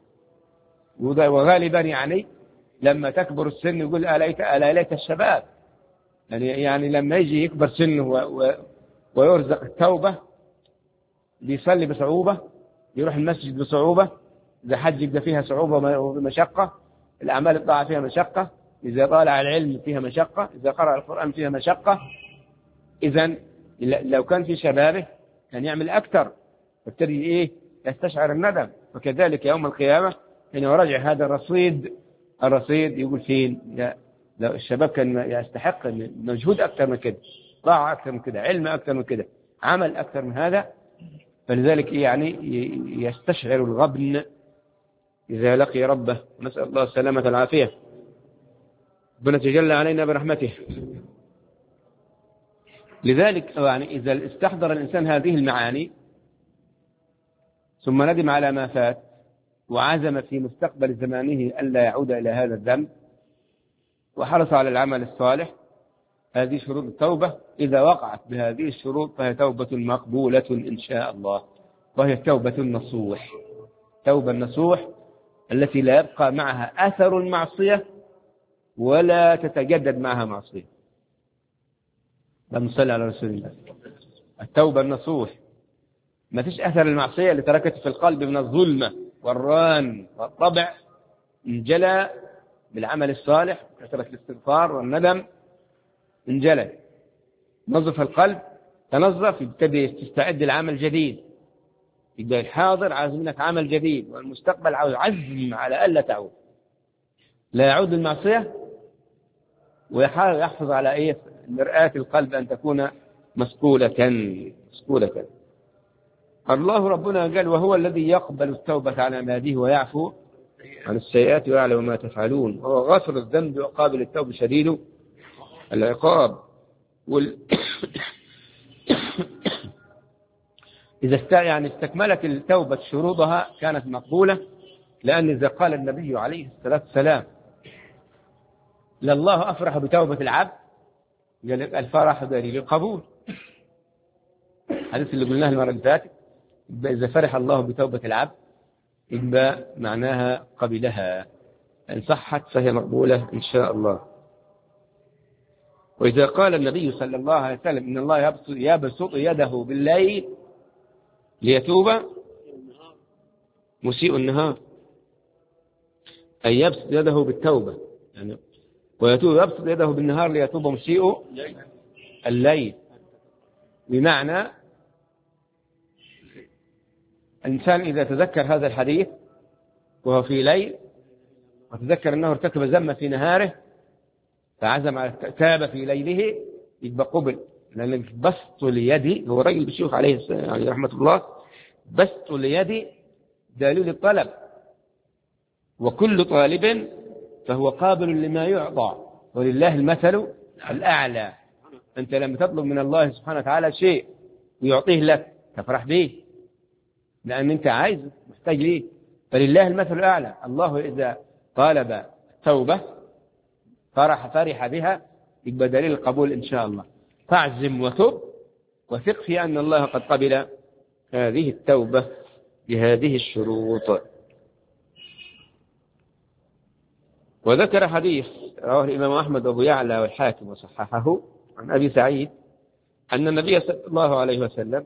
وغالبا يعني لما تكبر السن يقول ألا ليت الشباب. يعني لما يجي يكبر سنه ويرزق التوبة بيصلي بصعوبة، يروح المسجد بصعوبة، إذا حج يبقى فيها صعوبة ومشقة، الأعمال الطاعة فيها مشقة، إذا طالع العلم فيها مشقة، إذا قرأ القرآن فيها مشقة. إذن لو كان في شبابه كان يعمل أكثر، فابتدي إيه يستشعر الندم. وكذلك يوم القيامة حين يراجع هذا الرصيد يقول فين؟ لو الشباب كان يستحق مجهود أكثر من كده، طاعة أكثر من كده، علم أكثر من كده، عمل أكثر من هذا. فلذلك يعني يستشعر الغبن إذا لقي ربه، نسأل الله السلامة والعافية. ربنا تجلى علينا برحمته. لذلك يعني إذا استحضر الإنسان هذه المعاني ثم ندم على ما فات وعزم في مستقبل زمانه ألا يعود إلى هذا الذنب وحرص على العمل الصالح، هذه شروط التوبة. إذا وقعت بهذه الشروط فهي توبة مقبولة إن شاء الله، وهي التوبة النصوح. توبة النصوح التي لا يبقى معها أثر المعصية ولا تتجدد معها معصية. اللهم صل على رسول الله. التوبة النصوح ما فيش أثر المعصية اللي تركت في القلب من الظلمة والران والطبع، انجلى بالعمل الصالح، كثرة الاستغفار والندم، انجلى. نظف القلب، تنظف، يبتدي تستعد لعمل جديد، يبقى الحاضر عايز منك عمل جديد، والمستقبل عاوز عزم على ألا تعود، لا يعود المعصية، ويحافظ على إيه مرآة القلب أن تكون مسكولة. الله ربنا قال وهو الذي يقبل التوبة عن عباده ويعفو عن السيئات ويعلم ما تفعلون، وهو غافر الذنب وقابل التوب شديد العقاب. إذا يعني استكملت التوبة شروطها كانت مقبولة، لأن إذا قال النبي عليه الصلاة والسلام لله أفرح بتوبة العبد، قال الفرح دليل القبول، الحديث اللي قلناه المرة اللي فاتت، إذا فرح الله بتوبة العبد يبقى معناها قبلها، إن صحت فهي مقبولة إن شاء الله. وإذا قال النبي صلى الله عليه وسلم إن الله يبسط يده بالليل ليتوب مسيء النهار، أي يبسط يده بالتوبة يعني، ويتوب يبسط يده بالنهار ليتوب مسيء الليل، بمعنى الإنسان إذا تذكر هذا الحديث وهو في ليل وتذكر أنه ارتكب ذنبا في نهاره فعزم على تاب في ليله يبقى قبل، لأن بسط اليد، هو رجل بالشيوخ عليه رحمة الله، بسط اليد دليل الطلب، وكل طالب فهو قابل لما يعطى، ولله المثل الأعلى. أنت لما تطلب من الله سبحانه وتعالى شيء ويعطيه لك تفرح به، لأن أنت عايز محتاج ليه، فلله المثل الأعلى. الله إذا طالب التوبة فرح بها يبقى دليل القبول إن شاء الله. فاعزم وتب وثق في أن الله قد قبل هذه التوبة بهذه الشروط. وذكر حديث رواه الإمام أحمد وأبو يعلى والحاكم وصححه عن أبي سعيد أن النبي صلى الله عليه وسلم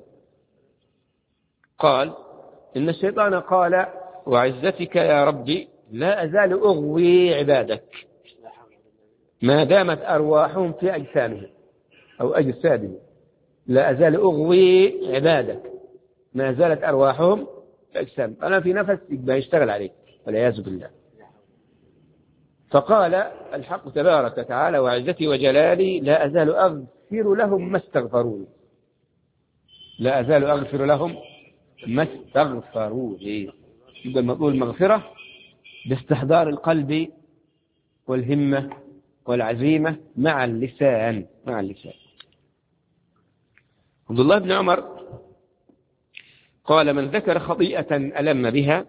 قال إن الشيطان قال وعزتك يا ربي لا أزال أغوي عبادك ما دامت أرواحهم في أجسامهم أو أجسادهم، لا أزال أغوي عبادك ما زالت أرواحهم في أجسامهم، أنا في نفس يبقى يشتغل عليك والعياذ بالله. فقال الحق تبارك وتعالى وعزتي وجلالي لا أزال أغفر لهم ما استغفروني، لا أزال أغفر لهم ما استغفروني. يبقى المطلوب المغفرة باستحضار القلب والهمة والعزيمة مع اللسان. عبد الله بن عمر قال من ذكر خطيئة ألم بها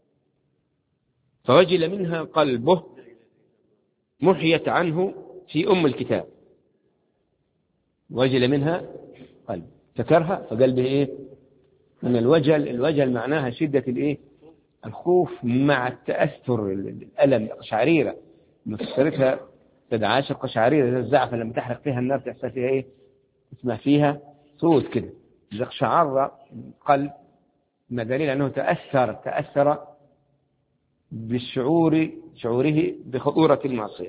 فوجل منها قلبه محيت عنه في أم الكتاب، وجل منها قلب، ذكرها فقلبه إيه من الوجل معناها شدة الإيه الخوف مع التأثر الألم قشعريرة، مفسرتها تدعاش قشعريرة الزعفة لما تحرق فيها النار تحصل فيها إيه، تسمع فيها صوت كده إذا قشعر القلب، ما دليل أنه تأثر شعوره بخطورة المعصية.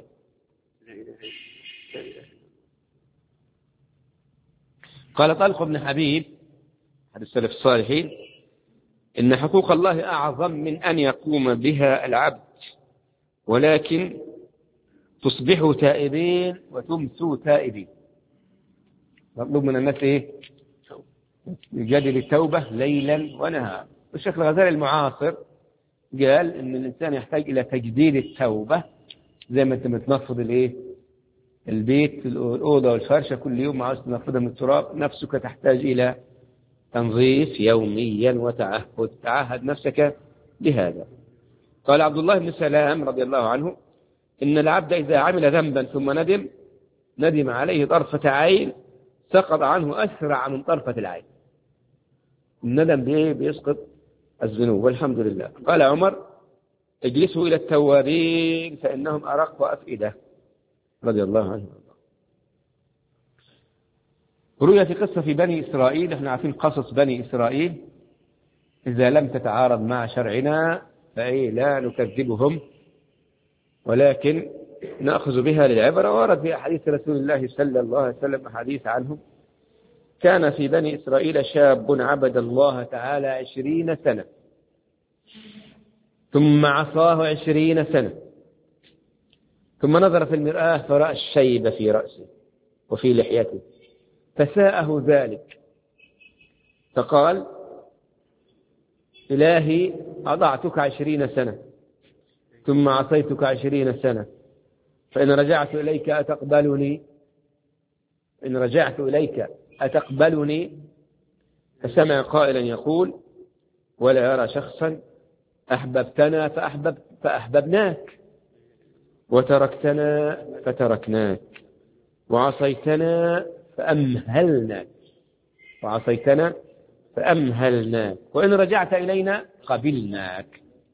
قال طلق بن حبيب أحد السلف الصالحين إن حقوق الله أعظم من أن يقوم بها العبد، ولكن تصبحوا تائبين وتمسوا تائبين. مطلوب من الناس إيه؟ يجادل التوبة ليلا ونهارا. والشيخ الغزالي المعاصر قال إن الإنسان يحتاج إلى تجديد التوبة، زي ما أنت متنفض الإيه البيت الأوضة والفرشة كل يوم عاوز تنفضها من التراب، نفسك تحتاج إلى تنظيف يوميا وتعهد، تعهد نفسك بهذا. قال عبد الله بن سلام رضي الله عنه إن العبد إذا عمل ذنبا ثم ندم عليه طرفة عين سقط عنه أسرع من طرفة العين. الندم بيسقط الذنوب والحمد لله. قال عمر اجلسوا إلى التوابين فإنهم أرق أفئدة رضي الله عنه. رؤية قصة في بني إسرائيل، احنا عارفين قصص بني إسرائيل إذا لم تتعارض مع شرعنا فأي لا نكذبهم ولكن نأخذ بها للعبرة. ورد في أحاديث رسول الله صلى الله عليه وسلم أحاديث عنهم. كان في بني إسرائيل شاب عبد الله تعالى 20 سنة ثم عصاه 20 سنة ثم نظر في المرآة فرأى الشيب في رأسه وفي لحيته فساءه ذلك فقال إلهي أضعتك 20 سنة ثم عصيتك 20 سنة، فإن رجعت إليك أتقبلني؟ إن رجعت إليك أتقبلني؟ فسمع قائلا يقول: ولا يرى شخصا أحببتنا فأحببناك، وتركتنا فتركناك، وعصيتنا فأمهلناك، وإن رجعت إلينا قبلناك.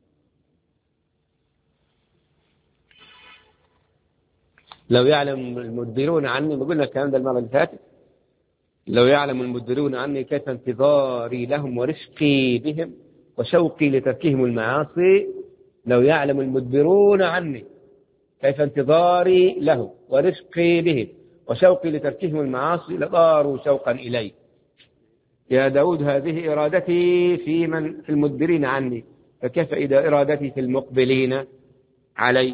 لو يعلم المدبرون عني، بقولنا الكلام ده المرة اللي فاتت، لو يعلم المدبرون عني كيف انتظاري لهم ورفقي بهم وشوقي لتركهم المعاصي، لو يعلم المدبرون عني كيف انتظاري لهم ورفقي بهم وشوقي لتركهم المعاصي لطاروا شوقا إلي. يا داود هذه إرادتي في المدبرين عني، فكيف إذا إرادتي في المقبلين علي؟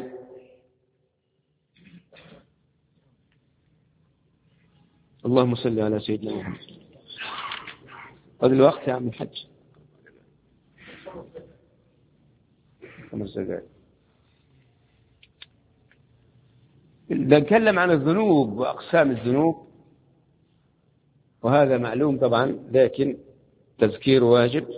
اللهم صل على سيدنا محمد. قبل الوقت يا عم الحج 5 دقائق. نتكلم عن الذنوب وأقسام الذنوب، وهذا معلوم طبعا، لكن تذكير واجب.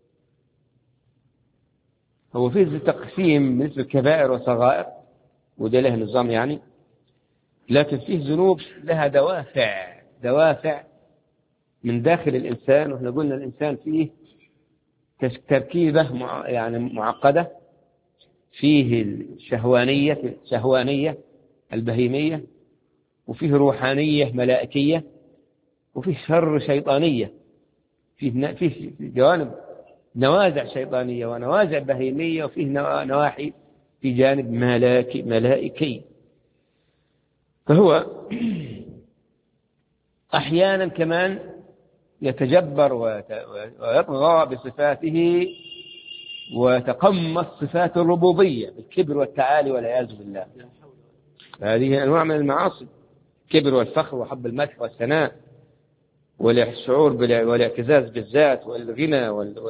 هو فيه تقسيم مثل الكبائر وصغائر، وده له نظام يعني، لكن فيه ذنوب لها دوافع من داخل الإنسان. وإحنا قلنا الإنسان فيه تركيبة يعني معقدة، فيه الشهوانية البهيمية، وفيه روحانية ملائكية، وفيه شر شيطانية، فيه جوانب نوازع شيطانية ونوازع بهيمية، وفيه نواحي في جانب ملائكي. فهو أحيانا كمان يتجبر ويطغى بصفاته ويتقمص صفات الربوبية بالكبر والتعالي والعياذ بالله. هذه أنواع من المعاصي: الكبر والفخر وحب المدح والثناء والشعور والاعتزاز بالذات والغنى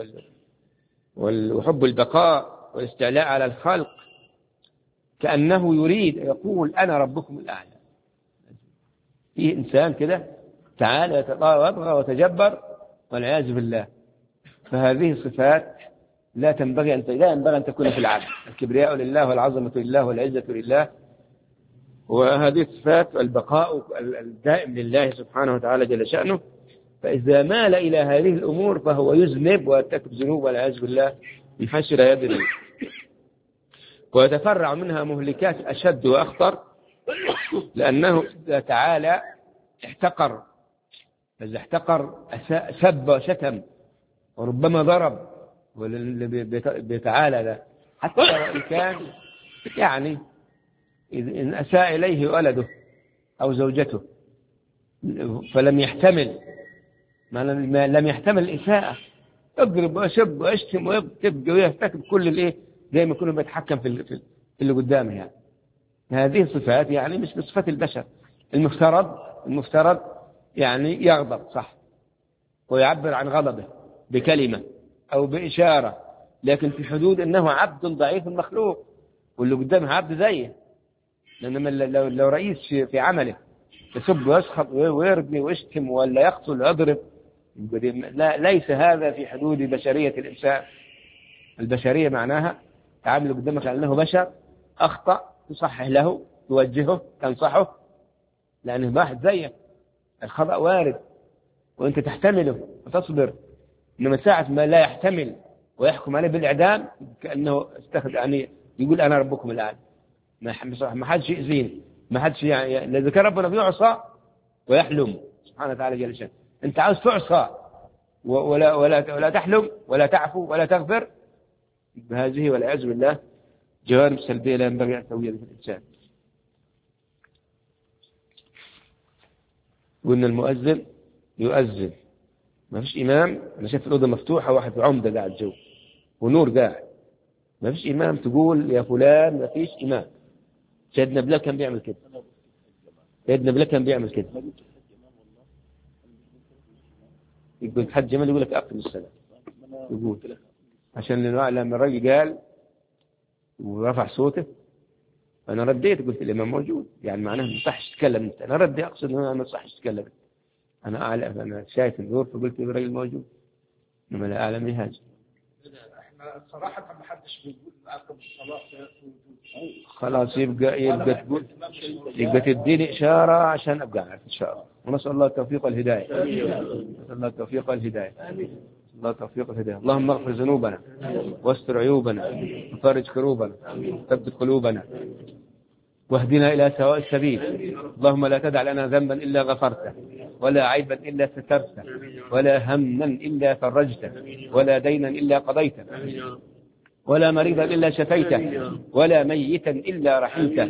وحب البقاء والاستعلاء على الخلق، كأنه يريد يقول أنا ربكم الأعلى. في إنسان كده تعالى يتطاغى ويتجبر والعياذ بالله. فهذه صفات لا ينبغي أن تكون في العبد. الكبرياء لله والعظمة لله والعزة لله، وهذه صفات البقاء الدائم لله سبحانه وتعالى جل شأنه. فإذا مال إلى هذه الأمور فهو يذنب ويرتكب ذنوب والعياذ بالله من حيث لا يدري، ويتفرع منها مهلكات أشد وأخطر، لأنه تعالى احتقر. إذا احتقر سب وشتم وربما ضرب، بيتعالى ده حتى وإن كان يعني إن أساء إليه ولده أو زوجته فلم يحتمل لم يحتمل الإساءة، اضرب واشب واشتم ويبتب ويرتكب كل الايه زي ما يكون بيتحكم في اللي قدامه. يعني هذه صفات يعني مش بصفات البشر. المفترض يعني يغضب صح ويعبر عن غضبه بكلمة أو بإشارة، لكن في حدود أنه عبد ضعيف مخلوق واللي قدامه عبد زيه. لأنما لو رئيس في عمله يسب ويسخط ويرمي ويشتم ولا يقتل ويضرب، ليس هذا في حدود بشرية الإنسان. البشرية معناها تعامل قدامك على أنه بشر، أخطأ تصحح له، توجهه، تنصحه، لأنه واحد زيك، الخطأ وارد وأنت تحتمله وتصبر. إنما ساعة ما لا يحتمل ويحكم عليه بالإعدام كأنه استخدم يعني يقول أنا ربكم الآن، ما حدش يأذيني، ما حدش يعني إذا كان ربنا بيعصى ويحلم سبحانه وتعالى جل شأنه، أنت عاوز تعصى ولا تحلم ولا تعفو ولا تغفر، بهذه والعياذ بالله جوانب سلبية لا ينبغي أن تسويها بالإنسان. قلنا المؤذن يؤذن، ما فيش إمام. أنا شايف الأوضة مفتوحة واحد عمدة قاعد جو ونور قاعد، ما فيش إمام تقول يا فلان ما فيش إمام. سيدنا بلال كان بيعمل كده، يقول حج جمال يقول لك أقم الصلاة، يقول عشان لما الراجل قال ورفع صوته أنا رديت قلت الإمام موجود، يعني معناه ما يصحش تتكلم أنت. أنا ردي أقصد أنه ما يصحش تتكلم، أنا أعلم، أنا شايف النور فقلت الراجل موجود، إنما لا أعلم هذا. احنا صراحة ما حدش بيقول عقب الصلاة خلاص يبقى تديني إشارة عشان أبقى عارف إن شاء الله. ونسأل الله التوفيق والهداية. نسأل الله التوفيق والهداية. الله التوفيق والهداية. اللهم اغفر ذنوبنا واستر عيوبنا وفرج كروبنا وثبت قلوبنا واهدنا إلى سواء السبيل. اللهم لا تدع لنا ذنبا إلا غفرته، ولا عيبا إلا سترته، ولا هما إلا فرجته، ولا دينا إلا قضيته، ولا مريضا إلا شفيته، ولا ميتا إلا رحمته.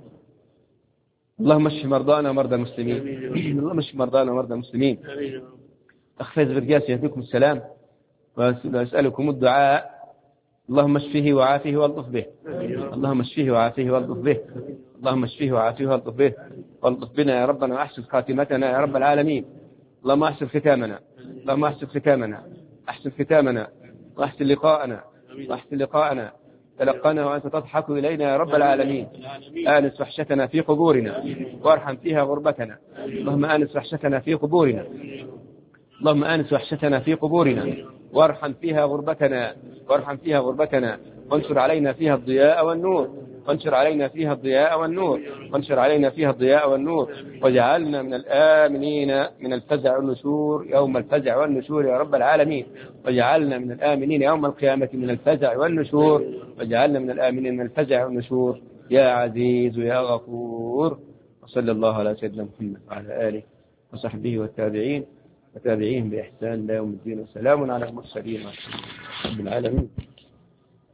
اللهم اشف مرضانا ومرضى المسلمين. اللهم اشف مرضانا ومرضى المسلمين. أخ فايز برقاس يهديكم السلام وأسألكم الدعاء. اللهم اشفه وعافه والطف به. اللهم اشفه وعافه والطف به. اللهم اشفه وعافه والطف به والطف بنا يا ربنا، واحسن خاتمتنا يا رب العالمين. اللهم احسن ختامنا، اللهم احسن ختامنا، احسن ختامنا واحسن لقاءنا، واحسن لقاءنا. تلقنا وأنت تضحك إلينا يا رب العالمين. آنس وحشتنا في قبورنا وارحم فيها غربتنا. اللهم آنس وحشتنا في قبورنا، اللهم آنس وحشتنا في قبورنا وارحم فيها غربتنا، وارحم فيها غربتنا، وانشر علينا فيها الضياء والنور، وانشر علينا فيها الضياء والنور، وانشر علينا فيها الضياء والنور. واجعلنا من الآمنين من الفزع والنشور يوم الفزع والنشور يا رب العالمين. واجعلنا من الآمنين يوم القيامة من الفزع والنشور. واجعلنا من الآمنين من الفزع والنشور يا عزيز يا غفور. وصلى الله على سيدنا محمد وعلى آله وصحبه والتابعين وتابعيهم بإحسان لا يوم الدين. وسلام على المرسلين والحمد لله رب العالمين.